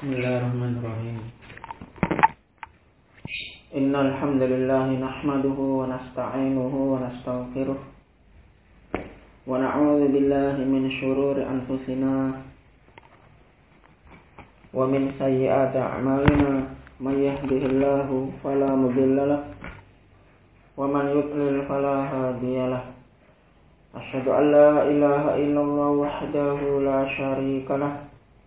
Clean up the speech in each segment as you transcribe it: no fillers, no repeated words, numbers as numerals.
Bismillahirrahmanirrahim. Innal hamdalillah nahmaduhu wa nasta'inuhu wa nastaghfiruh wa na'udzu billahi min shururi anfusina wa min sayyiati a'malina may yahdihillahu fala mudilla lahu wa man yudlil fala hadiya lahu. Asyhadu an la ilaha illallah wahdahu la syarika lahu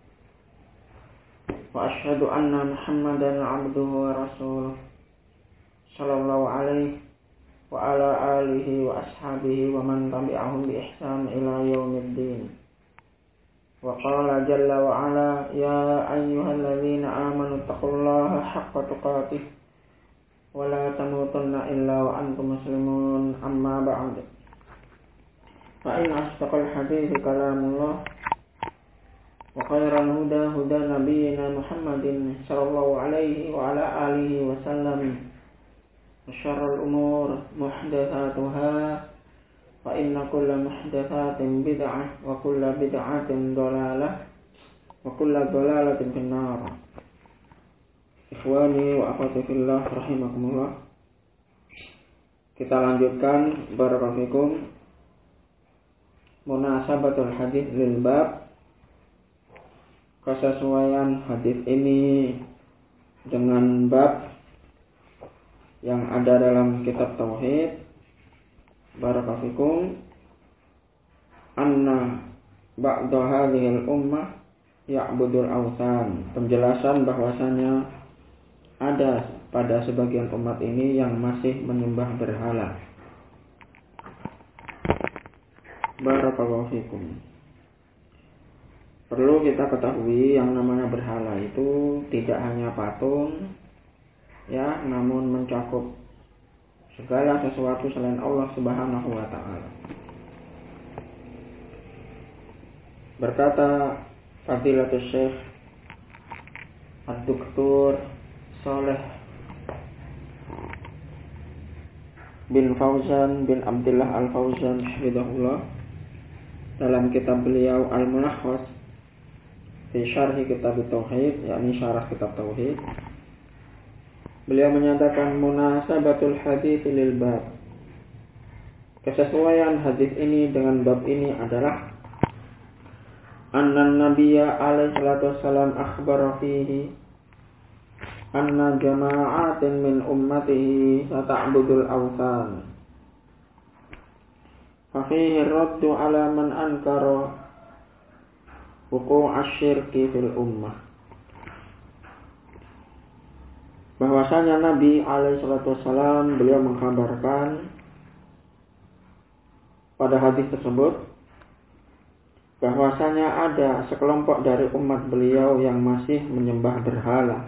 wa asyhadu anna Muhammadan 'abduhu wa rasuluh sallallahu alaihi wa ala alihi wa ashabihi wa man tabi'ahum bi ihsan ila yaumiddin. Wa qala jalla wa ala ya ayyuhalladzina amanu taqullaha haqqa tuqatih wa la tamutunna illa wa antum muslimun. Amma ba'd. Fa in asdaqal hadithi kalamullah wa khairal huda huda nabiyyina Muhammadin sallallahu alaihi wa ala alihi wa sallam. Wa syarrul umur muhdatsatuha fa inna kulla muhdatsatin bid'ah wa kulla bid'atin dhalalah wa kulla dhalalatin finnar. Ikhwani wa akhwati fillah rahimakumullah. Kita lanjutkan barakallahu fikum munasabatul hadits lil bab, kesesuaian hadis ini dengan bab yang ada dalam kitab tauhid. Barakallahu fikum. Anna ba'da hadhil ummah ya'budul awthan. Penjelasan bahwasanya ada pada sebagian umat ini yang masih menyembah berhala. Barakallahu fikum. Perlu kita ketahui yang namanya berhala itu tidak hanya patung, ya, namun mencakup segala sesuatu selain Allah Subhanahu wa taala. Berkata Fadilatul Syekh Ad-Doktor Saleh bin Fauzan bin Abdullah Al-Fauzan hafizahullah dalam kitab beliau Al-Mulakhas di syarh kitab tauhid, yakni syarah kitab tauhid, beliau menyatakan munasabatul hadits lil bab. Kesesuaian hadis ini dengan bab ini adalah anna nabiyya alaihi salatu wassalam akhbara fihi anna jama'atin min ummatihi sata'budul awthan. Fa fihi raddu ala man ankara wuku' asyirki fil ummah. Bahwasanya Nabi alaihi salatu wassalam beliau mengkabarkan pada hadis tersebut bahwasanya ada sekelompok dari umat beliau yang masih menyembah berhala.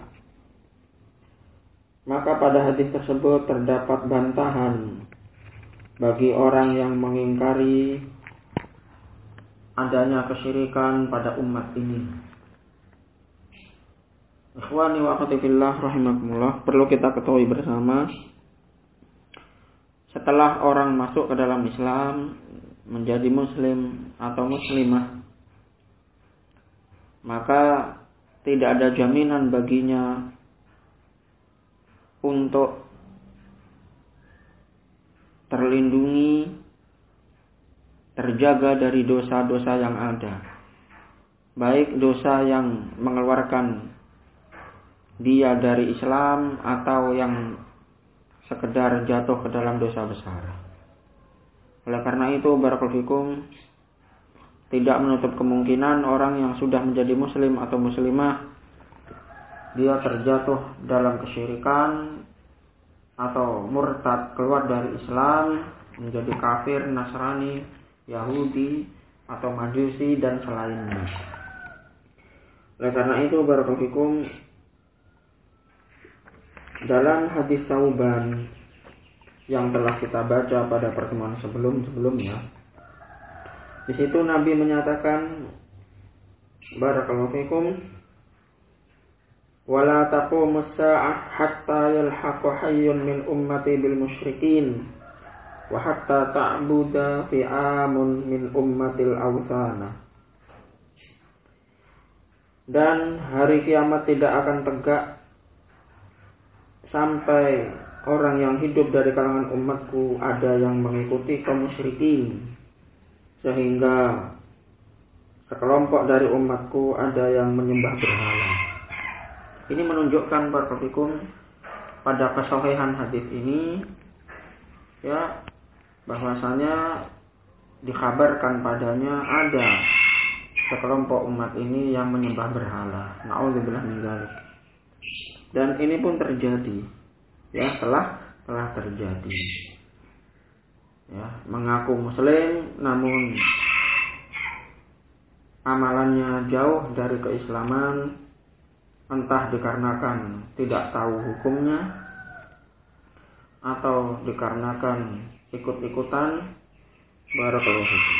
Maka pada hadis tersebut terdapat bantahan bagi orang yang mengingkari adanya kesyirikan pada umat ini. Ikhwani wa akhwati fillah rahimakumullah, perlu kita ketahui bersama, setelah orang masuk ke dalam Islam, menjadi muslim atau muslimah, maka tidak ada jaminan baginya untuk terlindungi, terjaga dari dosa-dosa yang ada, baik dosa yang mengeluarkan dia dari Islam atau yang sekedar jatuh ke dalam dosa besar. Oleh karena itu, barakallahu fikum, tidak menutup kemungkinan orang yang sudah menjadi muslim atau muslimah dia terjatuh dalam kesyirikan atau murtad, keluar dari Islam, menjadi kafir, Nasrani, Yahudi atau Majusi dan selainnya. Oleh karena itu, barakallahu fikum, dalam hadis Tauban yang telah kita baca pada pertemuan sebelumnya, di situ Nabi menyatakan, barakallahu fikum, wala taqumus sa'ah hatta yalhaqa hayyun min ummati bil musyrikin wa hatta ta'buda fi'amun min ummatil awthana. dan hari kiamat tidak akan tegak sampai orang yang hidup dari kalangan umatku ada yang mengikuti kaum musyrikin, sehingga sekelompok dari umatku ada yang menyembah berhala. Ini menunjukkan barakallahu pada kesahihan hadis ini, ya, bahwasanya dikabarkan padanya ada sekelompok umat ini yang menyembah berhala. Na'udzubillah min dzalik. Dan ini pun terjadi, ya, telah terjadi. Ya, mengaku muslim namun amalannya jauh dari keislaman, entah dikarenakan tidak tahu hukumnya atau dikarenakan ikut-ikutan. Barakallahu fikum.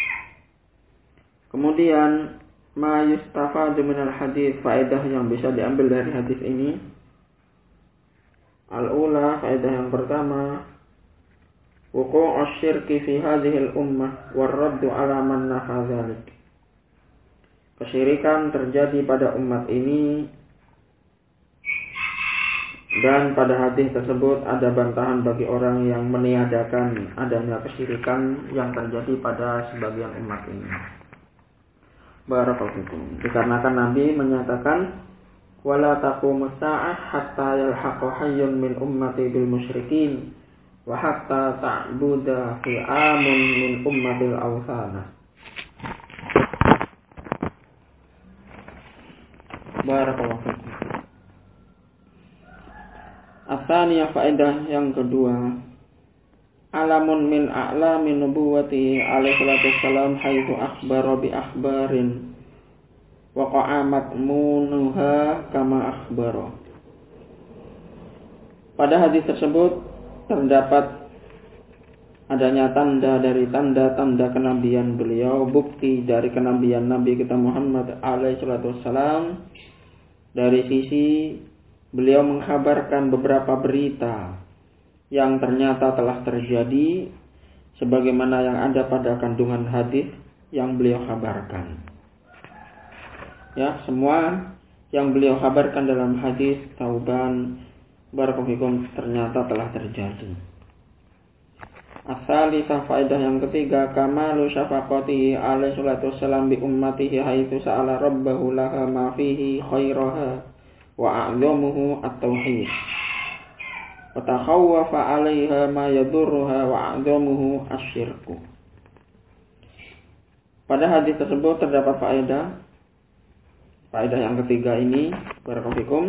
Kemudian ma yustafadu minal hadis, faedah yang bisa diambil dari hadis ini. Al-ula, faedah yang pertama, wuqu'u syirki fi hadhil ummah war-raddu 'ala man nafa dzalik. Kesyirikan terjadi pada umat ini, dan pada hadis tersebut ada bantahan bagi orang yang meniadakan adanya kesyirikan yang terjadi pada sebagian umat ini. Barakallahu fikum. Dikarenakan Nabi menyatakan, wala taqumus sa'ah hatta yalhaqa hayyun min ummati bil musyrikin wa hatta ta'buda fi amun min ummatil awthana. Barakallahu fikum. Atsaniyah, faedah yang kedua, alamun min a'lami nubuwati alaihi salatu wassalam haitsu akhbara bi akhbarin wa qa'amat munuha kama akhbara. Pada hadis tersebut terdapat adanya tanda dari tanda-tanda kenabian beliau, bukti dari kenabian Nabi kita Muhammad alaihi salatu wassalam, dari sisi beliau mengkhabarkan beberapa berita yang ternyata telah terjadi sebagaimana yang ada pada kandungan hadis yang beliau kabarkan. Ya, semua yang beliau kabarkan dalam hadis Tauban, barakallahu fikum, ternyata telah terjadi. As-salisah, faedah yang ketiga, kamalu syafaqatihi alaihi salatu wassalam bi ummatihi haitsu sa'ala rabbahu laha ma fihi khairaha wa a'zamuhu at-tauhid wa takhawwafa 'alaiha ma yadurruha wa a'zamuhu asyirku. Pada hadis tersebut terdapat faedah yang ketiga ini, barakallahu fikum,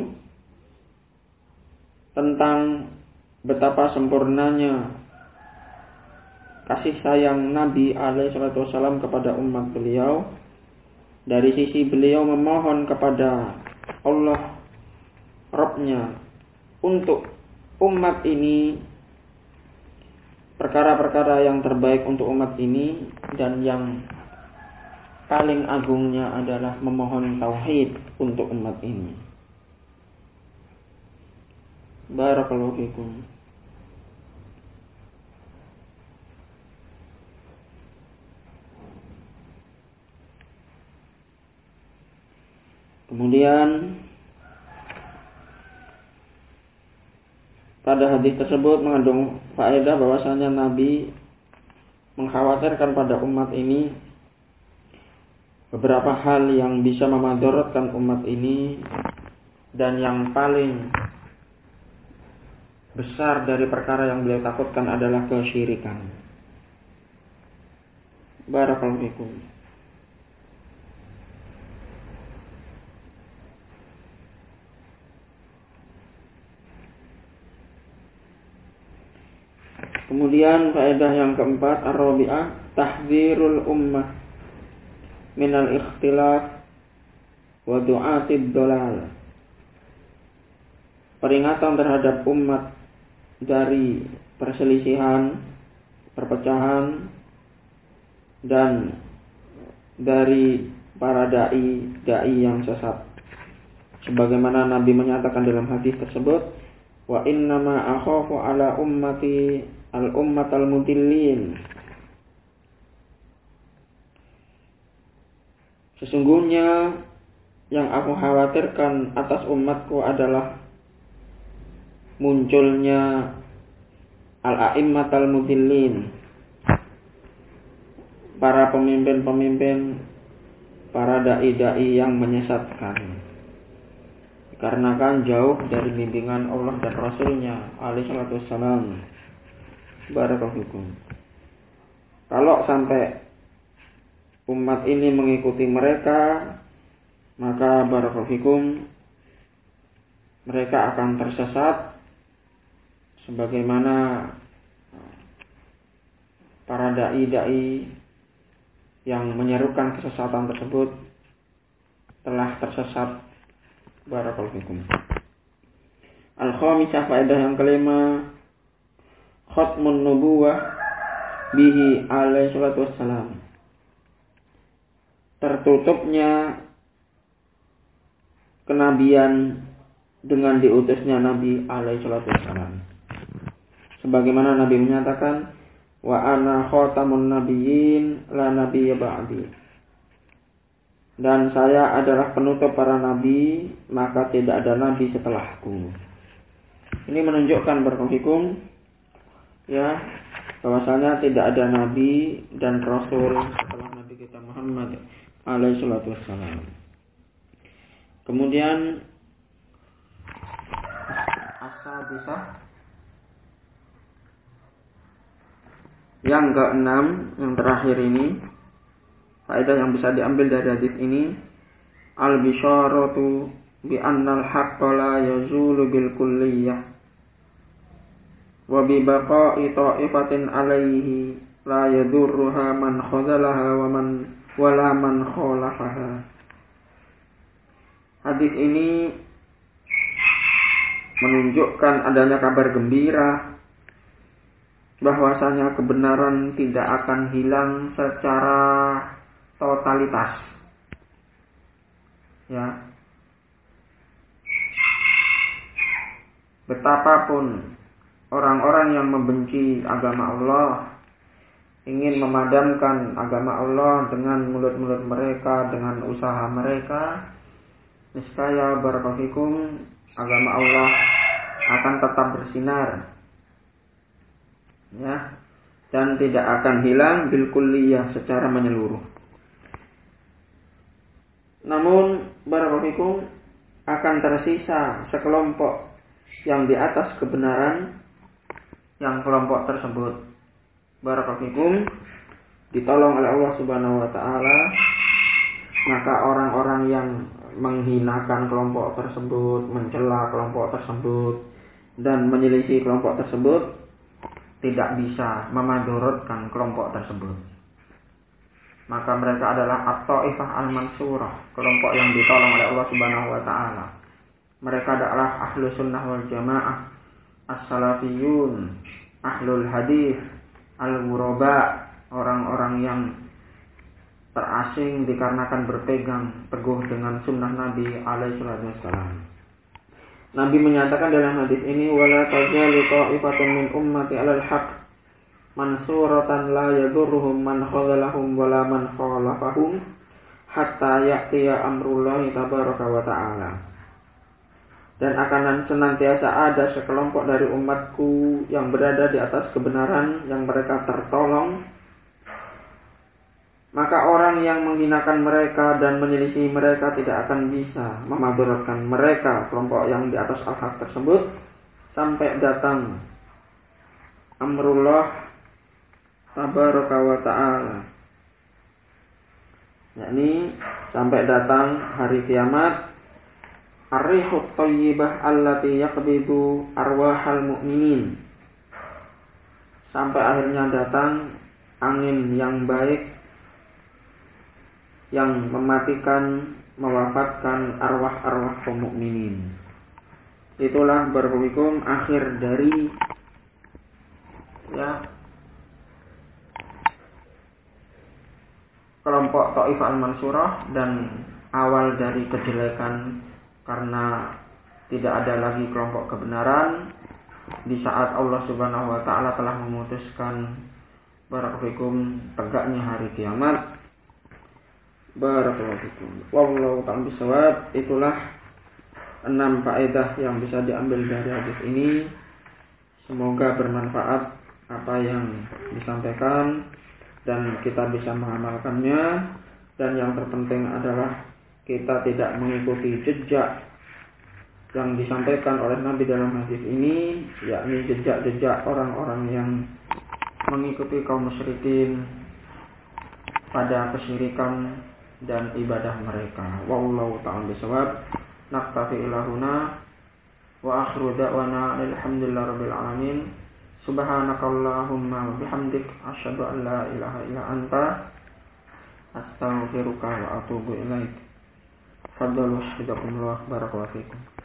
tentang betapa sempurnanya kasih sayang Nabi alaihi salatu wasallam kepada umat beliau. Dari sisi beliau memohon kepada Allah Rabb-nya untuk umat ini perkara-perkara yang terbaik untuk umat ini, dan yang paling agungnya adalah memohon tauhid untuk umat ini. Barakallahu fikum. Kemudian pada hadis tersebut mengandung faedah bahwasanya Nabi mengkhawatirkan pada umat ini beberapa hal yang bisa memadaratkan umat ini, dan yang paling besar dari perkara yang beliau takutkan adalah kesyirikan. Barakallahu fikum. Kemudian faedah yang keempat, ar-rabi'ah, tahdzirul ummah minal ikhtilaf wa du'atid dhalal. Peringatan terhadap umat dari perselisihan, perpecahan, dan dari para dai yang sesat. Sebagaimana Nabi menyatakan dalam hadis tersebut, wa innama akhafu ala ummati al-ummatal mudillin. Sesungguhnya yang aku khawatirkan atas umatku adalah munculnya al-a'immatal mudillin, para pemimpin-pemimpin, para dai-dai yang menyesatkan, dikarenakan jauh dari bimbingan Allah dan Rasulnya alaihi salatu wassalam. Barakallahu fikum. Kalau sampai umat ini mengikuti mereka, maka barakallahu fikum, mereka akan tersesat sebagaimana para dai-dai yang menyerukan kesesatan tersebut telah tersesat. Barakallahu fikum. Al-khamisah, faedah yang kelima, khatmun nubuwah bihi alaihi salatu wassalam. Tertutupnya kenabian dengan diutusnya Nabi alaihi salatu wassalam. Sebagaimana Nabi menyatakan, wa ana khatamun nabiyyin la nabiyya ba'di. Dan saya adalah penutup para nabi, maka tidak ada nabi setelahku. Ini menunjukkan barakallahu ya, bahwasanya tidak ada nabi dan rasul setelah Nabi kita Muhammad alaihi salatu wassalam. Kemudian as-sadisah, yang keenam, yang terakhir ini, faedah yang bisa diambil dari hadis ini, al-bisyaratu bi annal haqqa la yazulu bil kulliyah wa bi baqa'i ta'ifatin alaihi la yadurruha man khazalaha wa la man khalafaha. Hadis ini menunjukkan adanya kabar gembira bahwasanya kebenaran tidak akan hilang secara totalitas. Ya. Betapapun orang-orang yang membenci agama Allah, ingin memadamkan agama Allah dengan mulut-mulut mereka, dengan usaha mereka, niscaya barakallahu fikum, agama Allah akan tetap bersinar. Ya, dan tidak akan hilang bil kulliyah, secara menyeluruh. Namun barakallahu fikum, akan tersisa sekelompok yang di atas kebenaran, yang kelompok tersebut barakallahu fikum ditolong oleh Allah Subhanahu wa taala. Maka orang-orang yang menghinakan kelompok tersebut, mencela kelompok tersebut, dan menyelisih kelompok tersebut tidak bisa memadorotkan kelompok tersebut. Maka mereka adalah at-ta'ifah al-mansurah, kelompok yang ditolong oleh Allah Subhanahu wa taala. Mereka adalah ahlu sunnah wal jamaah, as-salafiyun, ahlul hadis, al-ghuraba, orang-orang yang terasing dikarenakan berpegang teguh dengan sunnah Nabi alaihi wasallam. Nabi menyatakan dalam hadis ini, wala tazalu ta'ifatun min ummati 'alal haqq mansuratan la yadurruhum man khazalahum wala man khalafahum hatta ya'tiya amrullahi tabaraka wa ta'ala. Dan akan senantiasa ada sekelompok dari umatku yang berada di atas kebenaran, yang mereka tertolong. Maka orang yang menghinakan mereka dan menyelisih mereka tidak akan bisa memadaratkan mereka, kelompok yang di atas al-haq tersebut, sampai datang amrullah tabaraka wa ta'ala, yakni sampai datang hari kiamat, ar-rihut thayyibah allati yaqbidu arwahal mu'minin, sampai akhirnya datang angin yang baik yang mematikan, mewafatkan arwah-arwah kaum mukminin. Itulah barakallahu akhir dari kelompok Taifah al-Mansurah dan awal dari kejelekan, karena tidak ada lagi kelompok kebenaran di saat Allah Subhanahu wa taala telah memutuskan barakallahu tegaknya hari kiamat. Barakallahu fikum. Wallahu ta'ala bisawab. Itulah 6 faedah yang bisa diambil dari hadis ini. Semoga bermanfaat apa yang disampaikan dan kita bisa mengamalkannya. Dan yang terpenting adalah kita tidak mengikuti jejak yang disampaikan oleh Nabi dalam hadis ini, yakni jejak-jejak orang-orang yang mengikuti kaum musyrikin pada kesyirikan dan ibadah mereka. Wallahu ta'ala bisawab. Naktafi ilahuna wa akhiru da'wana alhamdulillahirabbil alamin. Subhanakallahumma wa bihamdik asyhadu an la ilaha illa anta astaghfiruka wa atubu ilaik. Fadlu hafizakumullah. Barakallahu fikum.